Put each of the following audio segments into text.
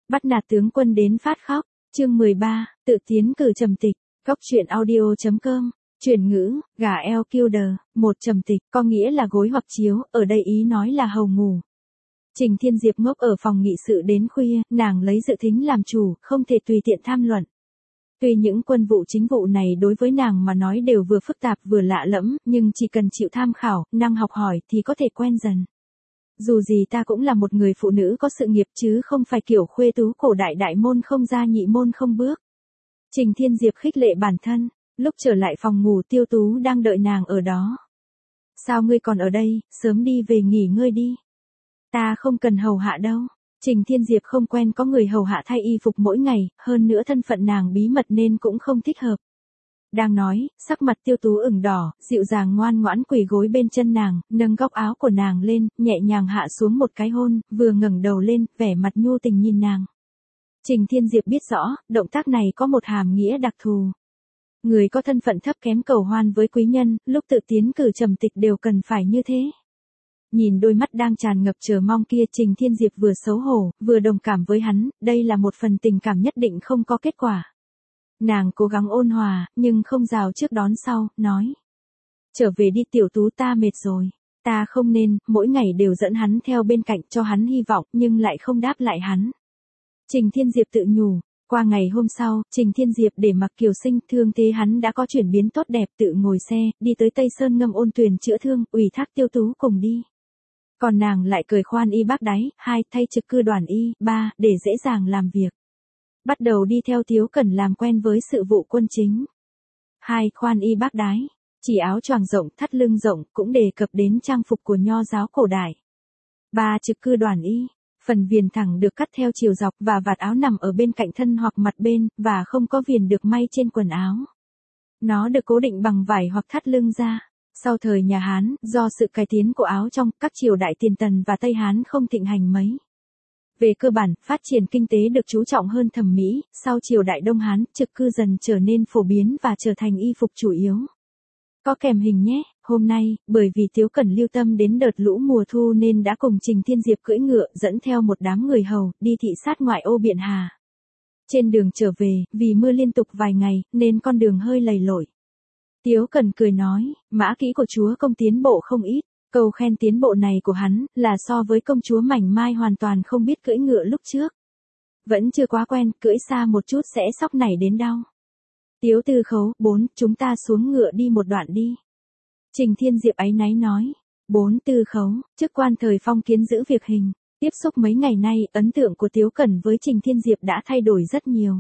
Bắt nạt tướng quân đến phát khóc. Chương 13, tự tiến cử trầm tịch. Góc truyện audio.com. Chuyển ngữ, gà eo killer, một trầm tịch, có nghĩa là gối hoặc chiếu, ở đây ý nói là hầu ngủ. Trình Thiên Diệp ngốc ở phòng nghị sự đến khuya, nàng lấy dự thính làm chủ, không thể tùy tiện tham luận. Tuy những quân vụ chính vụ này đối với nàng mà nói đều vừa phức tạp vừa lạ lẫm, nhưng chỉ cần chịu tham khảo, năng học hỏi thì có thể quen dần. Dù gì ta cũng là một người phụ nữ có sự nghiệp chứ không phải kiểu khuê tú cổ đại đại môn không ra nhị môn không bước. Trình Thiên Diệp khích lệ bản thân, lúc trở lại phòng ngủ Tiêu Tú đang đợi nàng ở đó. Sao ngươi còn ở đây, sớm đi về nghỉ ngơi đi. Ta không cần hầu hạ đâu. Trình Thiên Diệp không quen có người hầu hạ thay y phục mỗi ngày, hơn nữa thân phận nàng bí mật nên cũng không thích hợp. Đang nói, sắc mặt Tiêu Tú ửng đỏ, dịu dàng ngoan ngoãn quỳ gối bên chân nàng, nâng góc áo của nàng lên, nhẹ nhàng hạ xuống một cái hôn, vừa ngẩng đầu lên, vẻ mặt nhu tình nhìn nàng. Trình Thiên Diệp biết rõ, động tác này có một hàm nghĩa đặc thù. Người có thân phận thấp kém cầu hoan với quý nhân, lúc tự tiến cử trầm tịch đều cần phải như thế. Nhìn đôi mắt đang tràn ngập chờ mong kia, Trình Thiên Diệp vừa xấu hổ, vừa đồng cảm với hắn, đây là một phần tình cảm nhất định không có kết quả. Nàng cố gắng ôn hòa, nhưng không rào trước đón sau, nói. Trở về đi Tiểu Tú, ta mệt rồi. Ta không nên, mỗi ngày đều dẫn hắn theo bên cạnh cho hắn hy vọng, nhưng lại không đáp lại hắn. Trình Thiên Diệp tự nhủ. Qua ngày hôm sau, Trình Thiên Diệp để mặc Kiều Sinh thương thế hắn đã có chuyển biến tốt đẹp, tự ngồi xe, đi tới Tây Sơn Ngâm Ôn Tuyền chữa thương, ủy thác Tiêu Tú cùng đi. Còn nàng lại cười khoan y bác đái, 2 thay trực cư đoàn y, 3 để dễ dàng làm việc. Bắt đầu đi theo Tiếu Cẩn làm quen với sự vụ quân chính. 2 khoan y bác đái, chỉ áo choàng rộng, thắt lưng rộng, cũng đề cập đến trang phục của nho giáo cổ đại. 3 trực cư đoàn y, phần viền thẳng được cắt theo chiều dọc và vạt áo nằm ở bên cạnh thân hoặc mặt bên, và không có viền được may trên quần áo. Nó được cố định bằng vải hoặc thắt lưng ra. Sau thời nhà Hán, do sự cải tiến của áo trong, các triều đại Tiền Tần và Tây Hán không thịnh hành mấy. Về cơ bản, phát triển kinh tế được chú trọng hơn thẩm mỹ, sau triều đại Đông Hán, trực cư dần trở nên phổ biến và trở thành y phục chủ yếu. Có kèm hình nhé, hôm nay, bởi vì Tiếu Cẩn lưu tâm đến đợt lũ mùa thu nên đã cùng Trình Thiên Diệp cưỡi ngựa dẫn theo một đám người hầu, đi thị sát ngoại ô Biện Hà. Trên đường trở về, vì mưa liên tục vài ngày, nên con đường hơi lầy lội. Tiếu Cẩn cười nói, mã kỹ của chúa công tiến bộ không ít. Câu khen tiến bộ này của hắn, là so với công chúa Mảnh Mai hoàn toàn không biết cưỡi ngựa lúc trước. Vẫn chưa quá quen, cưỡi xa một chút sẽ sóc nảy đến đau. Tiếu Tư Khấu, 4, chúng ta xuống ngựa đi một đoạn đi. Trình Thiên Diệp áy náy nói, 4 Tư Khấu, chức quan thời phong kiến giữ việc hình. Tiếp xúc mấy ngày nay, ấn tượng của Tiếu Cẩn với Trình Thiên Diệp đã thay đổi rất nhiều.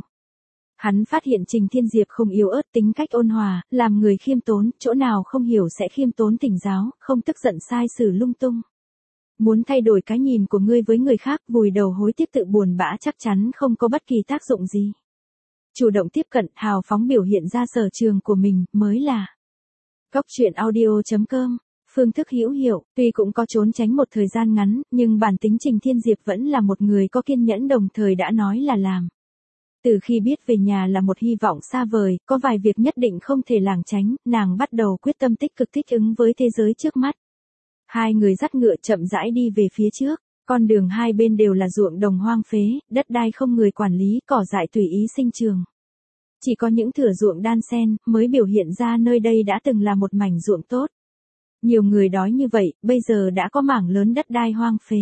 Hắn phát hiện Trình Thiên Diệp không yếu ớt, tính cách ôn hòa, làm người khiêm tốn, chỗ nào không hiểu sẽ khiêm tốn thỉnh giáo, không tức giận sai xử lung tung. Muốn thay đổi cái nhìn của ngươi với người khác, vùi đầu hối tiếc tự buồn bã chắc chắn không có bất kỳ tác dụng gì. Chủ động tiếp cận, hào phóng biểu hiện ra sở trường của mình, mới là Góc truyện audio.com. Phương thức hữu hiệu, tuy cũng có trốn tránh một thời gian ngắn, nhưng bản tính Trình Thiên Diệp vẫn là một người có kiên nhẫn, đồng thời đã nói là làm. Từ khi biết về nhà là một hy vọng xa vời, có vài việc nhất định không thể lảng tránh, nàng bắt đầu quyết tâm tích cực thích ứng với thế giới trước mắt. 2 người dắt ngựa chậm rãi đi về phía trước, con đường hai bên đều là ruộng đồng hoang phế, đất đai không người quản lý, cỏ dại tùy ý sinh trường. Chỉ có những thửa ruộng đan xen mới biểu hiện ra nơi đây đã từng là một mảnh ruộng tốt. Nhiều người đói như vậy, bây giờ đã có mảng lớn đất đai hoang phế.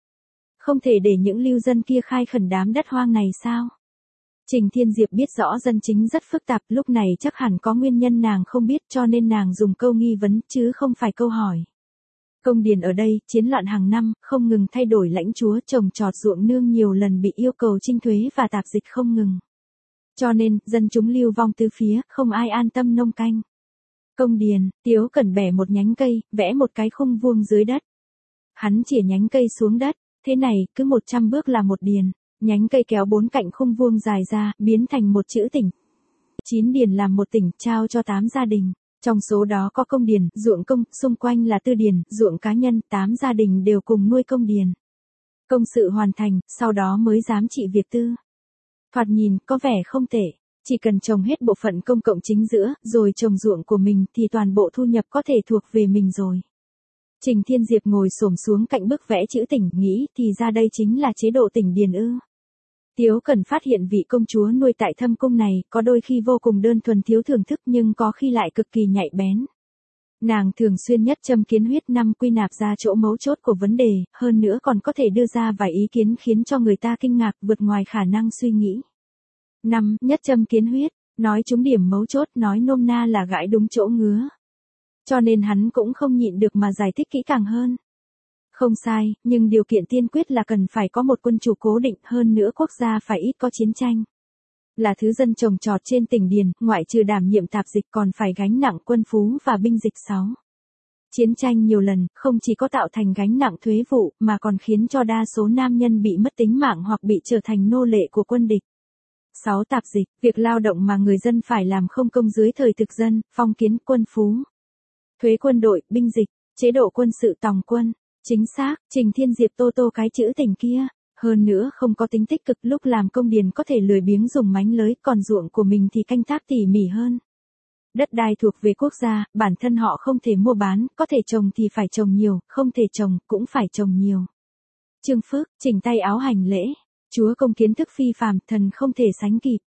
Không thể để những lưu dân kia khai khẩn đám đất hoang này sao? Trình Thiên Diệp biết rõ dân chính rất phức tạp, lúc này chắc hẳn có nguyên nhân nàng không biết, cho nên nàng dùng câu nghi vấn chứ không phải câu hỏi. Công điền ở đây, chiến loạn hàng năm, không ngừng thay đổi lãnh chúa, trồng trọt ruộng nương nhiều lần bị yêu cầu trinh thuế và tạp dịch không ngừng. Cho nên, dân chúng lưu vong tứ phía, không ai an tâm nông canh. Công điền, Tiếu Cẩn bẻ một nhánh cây, vẽ một cái khung vuông dưới đất. Hắn chĩa nhánh cây xuống đất, thế này, cứ 100 bước là một điền. Nhánh cây kéo 4 cạnh khung vuông dài ra, biến thành một chữ tỉnh. 9 điền làm một tỉnh, trao cho 8 gia đình. Trong số đó có công điền, ruộng công, xung quanh là tư điền, ruộng cá nhân, 8 gia đình đều cùng nuôi công điền. Công sự hoàn thành, sau đó mới dám trị việc tư. Thoạt nhìn, có vẻ không tệ. Chỉ cần trồng hết bộ phận công cộng chính giữa, rồi trồng ruộng của mình thì toàn bộ thu nhập có thể thuộc về mình rồi. Trình Thiên Diệp ngồi xổm xuống cạnh bức vẽ chữ tỉnh, nghĩ thì ra đây chính là chế độ tỉnh điền ư. Tiếu Cẩn phát hiện vị công chúa nuôi tại Thâm Cung này có đôi khi vô cùng đơn thuần thiếu thưởng thức nhưng có khi lại cực kỳ nhạy bén. Nàng thường xuyên nhất châm kiến huyết năm quy nạp ra chỗ mấu chốt của vấn đề, hơn nữa còn có thể đưa ra vài ý kiến khiến cho người ta kinh ngạc vượt ngoài khả năng suy nghĩ. 5. Nhất châm kiến huyết, nói trúng điểm mấu chốt, nói nôm na là gãi đúng chỗ ngứa. Cho nên hắn cũng không nhịn được mà giải thích kỹ càng hơn. Không sai, nhưng điều kiện tiên quyết là cần phải có một quân chủ cố định, hơn nữa quốc gia phải ít có chiến tranh. Là thứ dân trồng trọt trên tỉnh Điền, ngoại trừ đảm nhiệm tạp dịch còn phải gánh nặng quân phú và binh dịch 6. Chiến tranh nhiều lần, không chỉ có tạo thành gánh nặng thuế vụ, mà còn khiến cho đa số nam nhân bị mất tính mạng hoặc bị trở thành nô lệ của quân địch. 6. Tạp dịch, việc lao động mà người dân phải làm không công dưới thời thực dân, phong kiến, quân phú. Thuế quân đội, binh dịch, chế độ quân sự tòng quân. Chính xác, Trình Thiên Diệp tô tô cái chữ tình kia. Hơn nữa không có tính tích cực, lúc làm công điền có thể lười biếng dùng mánh lới, còn ruộng của mình thì canh tác tỉ mỉ hơn. Đất đai thuộc về quốc gia, bản thân họ không thể mua bán, có thể trồng thì phải trồng nhiều, không thể trồng, cũng phải trồng nhiều. Trương Phước, chỉnh tay áo hành lễ. Chúa công kiến thức phi phàm, thần không thể sánh kịp.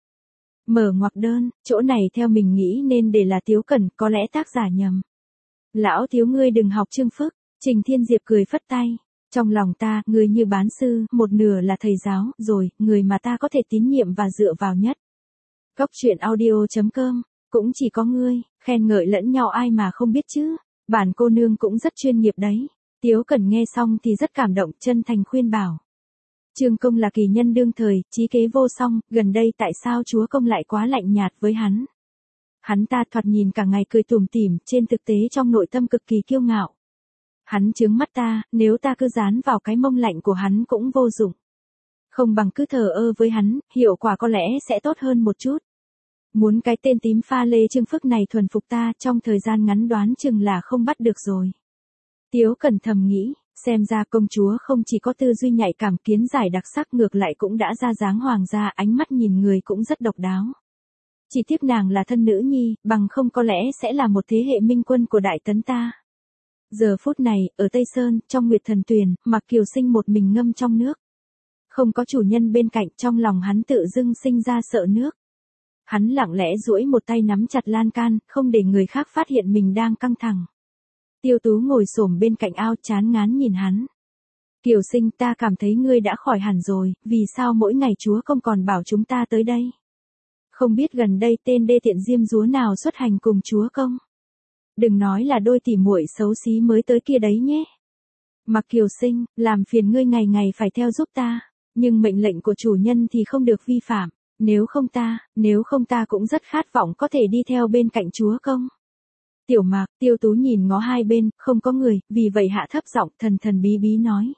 Mở ngoặc đơn, chỗ này theo mình nghĩ nên để là Tiếu Cẩn, có lẽ tác giả nhầm. Lão thiếu ngươi đừng học Trương Phước. Trình Thiên Diệp cười phất tay. Trong lòng ta, người như bán sư, một nửa là thầy giáo, rồi, người mà ta có thể tín nhiệm và dựa vào nhất. Góc truyện audio.com, cũng chỉ có ngươi, khen ngợi lẫn nhau ai mà không biết chứ. Bản cô nương cũng rất chuyên nghiệp đấy. Tiếu Cẩn nghe xong thì rất cảm động, chân thành khuyên bảo. Trương công là kỳ nhân đương thời, trí kế vô song, gần đây tại sao chúa công lại quá lạnh nhạt với hắn? Hắn ta thoạt nhìn cả ngày cười tủm tỉm, trên thực tế trong nội tâm cực kỳ kiêu ngạo. Hắn chướng mắt ta, nếu ta cứ dán vào cái mông lạnh của hắn cũng vô dụng. Không bằng cứ thờ ơ với hắn, hiệu quả có lẽ sẽ tốt hơn một chút. Muốn cái tên tím pha lê Trương Phước này thuần phục ta, trong thời gian ngắn đoán chừng là không bắt được rồi. Tiếu Cẩn thầm nghĩ, xem ra công chúa không chỉ có tư duy nhạy cảm, kiến giải đặc sắc, ngược lại cũng đã ra dáng hoàng gia, ánh mắt nhìn người cũng rất độc đáo. Chỉ tiếc nàng là thân nữ nhi, bằng không có lẽ sẽ là một thế hệ minh quân của Đại Tấn ta. Giờ phút này, ở Tây Sơn, trong Nguyệt Thần Tuyền, Mạc Kiều Sinh một mình ngâm trong nước. Không có chủ nhân bên cạnh, trong lòng hắn tự dưng sinh ra sợ nước. Hắn lặng lẽ duỗi một tay nắm chặt lan can, không để người khác phát hiện mình đang căng thẳng. Tiêu Tú ngồi xổm bên cạnh ao, chán ngán nhìn hắn. Kiều Sinh, ta cảm thấy ngươi đã khỏi hẳn rồi, vì sao mỗi ngày chúa công còn bảo chúng ta tới đây? Không biết gần đây tên đê tiện diêm dúa nào xuất hành cùng chúa công? Đừng nói là đôi tỉ muội xấu xí mới tới kia đấy nhé. Mạc Kiều Sinh, làm phiền ngươi ngày ngày phải theo giúp ta, nhưng mệnh lệnh của chủ nhân thì không được vi phạm, nếu không ta cũng rất khát vọng có thể đi theo bên cạnh chúa công. Tiểu Mạc, Tiêu Tú nhìn ngó hai bên, không có người, vì vậy hạ thấp giọng thần thần bí bí nói.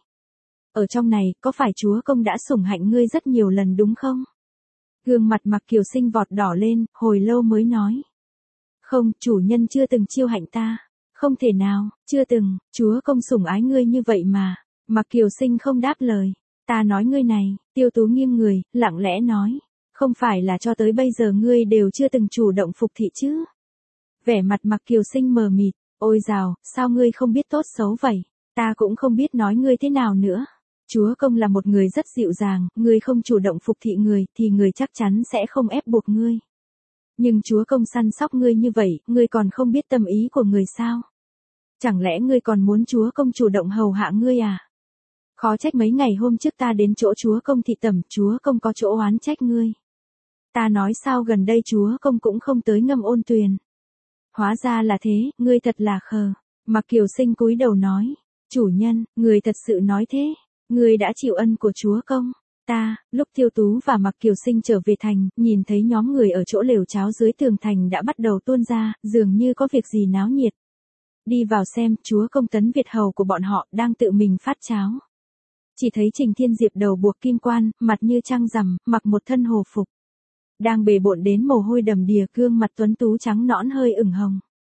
Ở trong này, có phải chúa công đã sủng hạnh ngươi rất nhiều lần đúng không? Gương mặt Mạc Kiều Sinh vọt đỏ lên, hồi lâu mới nói. Không, chủ nhân chưa từng chiêu hạnh ta. Không thể nào, chưa từng, chúa công sủng ái ngươi như vậy mà. Mạc Kiều Sinh không đáp lời. Ta nói ngươi này, Tiêu Tú nghiêng người, lặng lẽ nói. Không phải là cho tới bây giờ ngươi đều chưa từng chủ động phục thị chứ? Vẻ mặt Mạc Kiều Sinh mờ mịt, ôi dào, sao ngươi không biết tốt xấu vậy? Ta cũng không biết nói ngươi thế nào nữa. Chúa công là một người rất dịu dàng, ngươi không chủ động phục thị người thì người chắc chắn sẽ không ép buộc ngươi. Nhưng chúa công săn sóc ngươi như vậy, ngươi còn không biết tâm ý của người sao? Chẳng lẽ ngươi còn muốn chúa công chủ động hầu hạ ngươi à? Khó trách mấy ngày hôm trước ta đến chỗ chúa công thị tẩm, chúa công có chỗ oán trách ngươi. Ta nói sao gần đây chúa công cũng không tới Ngâm Ôn Tuyền. Hóa ra là thế, ngươi thật là khờ. Mạc Kiều Sinh cúi đầu nói, chủ nhân, người thật sự nói thế, ngươi đã chịu ân của chúa công. Lúc Tiêu Tú và Mạc Kiều Sinh trở về thành, nhìn thấy nhóm người ở chỗ lều cháo dưới tường thành đã bắt đầu tuôn ra, dường như có việc gì náo nhiệt. Đi vào xem, chúa công Tấn Việt hầu của bọn họ đang tự mình phát cháo. Chỉ thấy Trình Thiên Diệp đầu buộc kim quan, mặt như trăng rằm, mặc một thân hồ phục. Đang bề bộn đến mồ hôi đầm đìa, gương mặt tuấn tú trắng nõn hơi ửng hồng.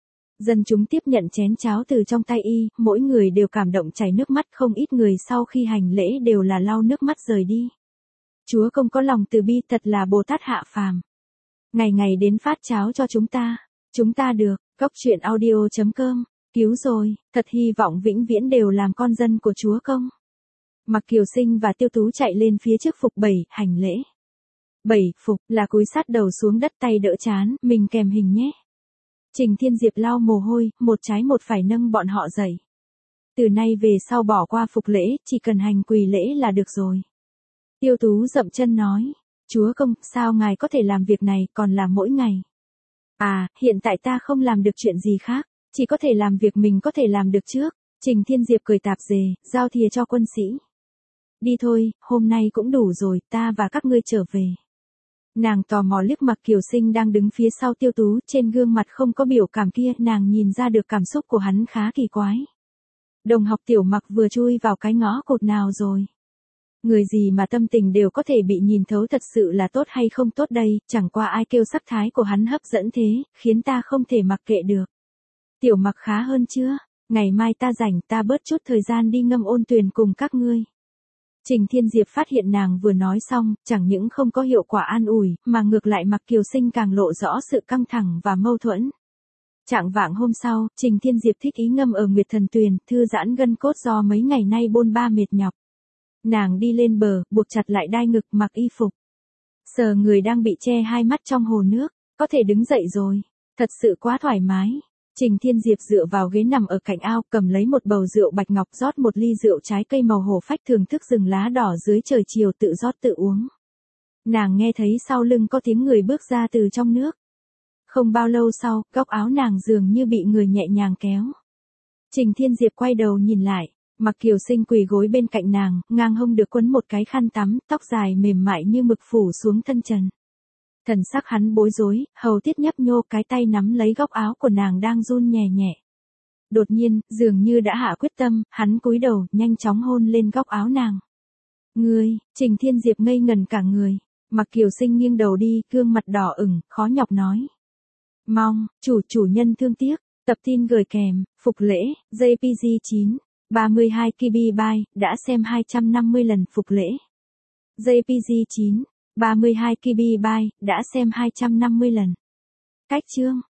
Dân chúng tiếp nhận chén cháo từ trong tay y, mỗi người đều cảm động chảy nước mắt, không ít người sau khi hành lễ đều là lau nước mắt rời đi. Chúa công có lòng từ bi, thật là Bồ Tát hạ phàm. Ngày ngày đến phát cháo cho chúng ta được, góc truyện audio.com, cứu rồi, thật hy vọng vĩnh viễn đều làm con dân của chúa công. Mạc Kiều Sinh và Tiêu Tú chạy lên phía trước Phục Bảy, hành lễ. Bảy, Phục, là cúi sát đầu xuống đất tay đỡ chán, mình kèm hình nhé. Trình Thiên Diệp lau mồ hôi, một trái một phải nâng bọn họ dậy. Từ nay về sau bỏ qua phục lễ, chỉ cần hành quỳ lễ là được rồi. Tiêu Tú dậm chân nói, chúa công, sao ngài có thể làm việc này, còn làm mỗi ngày? À, hiện tại ta không làm được chuyện gì khác, chỉ có thể làm việc mình có thể làm được trước. Trình Thiên Diệp cười tạp dề, giao thìa cho quân sĩ. Đi thôi, hôm nay cũng đủ rồi, ta và các ngươi trở về. Nàng tò mò liếc Mạc Kiều Sinh đang đứng phía sau Tiêu Tú, trên gương mặt không có biểu cảm kia, nàng nhìn ra được cảm xúc của hắn khá kỳ quái. Đồng học Tiểu Mạc vừa chui vào cái ngõ cụt nào rồi? Người gì mà tâm tình đều có thể bị nhìn thấu, thật sự là tốt hay không tốt đây, chẳng qua ai kêu sắc thái của hắn hấp dẫn thế, khiến ta không thể mặc kệ được. Tiểu Mạc khá hơn chưa? Ngày mai ta rảnh, ta bớt chút thời gian đi ngâm ôn tuyền cùng các ngươi. Trình Thiên Diệp phát hiện nàng vừa nói xong, chẳng những không có hiệu quả an ủi, mà ngược lại Mạc Kiều Sinh càng lộ rõ sự căng thẳng và mâu thuẫn. Chạng vạng hôm sau, Trình Thiên Diệp thích ý ngâm ở Nguyệt Thần Tuyền, thư giãn gân cốt do mấy ngày nay bôn ba mệt nhọc. Nàng đi lên bờ, buộc chặt lại đai ngực, mặc y phục. Sờ người đang bị che hai mắt trong hồ nước, có thể đứng dậy rồi. Thật sự quá thoải mái. Trình Thiên Diệp dựa vào ghế nằm ở cạnh ao, cầm lấy một bầu rượu bạch ngọc, rót một ly rượu trái cây màu hổ phách, thưởng thức rừng lá đỏ dưới trời chiều, tự rót tự uống. Nàng nghe thấy sau lưng có tiếng người bước ra từ trong nước. Không bao lâu sau, góc áo nàng dường như bị người nhẹ nhàng kéo. Trình Thiên Diệp quay đầu nhìn lại, Mạc Kiều Sinh quỳ gối bên cạnh nàng, ngang hông được quấn một cái khăn tắm, tóc dài mềm mại như mực phủ xuống thân trần. Thần sắc hắn bối rối, hầu tiết nhấp nhô, cái tay nắm lấy góc áo của nàng đang run nhẹ nhẹ. Đột nhiên, dường như đã hạ quyết tâm, hắn cúi đầu, nhanh chóng hôn lên góc áo nàng. Ngươi, Trình Thiên Diệp ngây ngần cả người. Mạc Kiều Sinh nghiêng đầu đi, gương mặt đỏ ửng, khó nhọc nói. Mong, chủ nhân thương tiếc, tập tin gửi kèm, phục lễ, JPG 9, 32 KB Byte, đã xem 250 lần phục lễ. JPG 9, 32 KB Byte, đã xem 250 lần. Cách chương.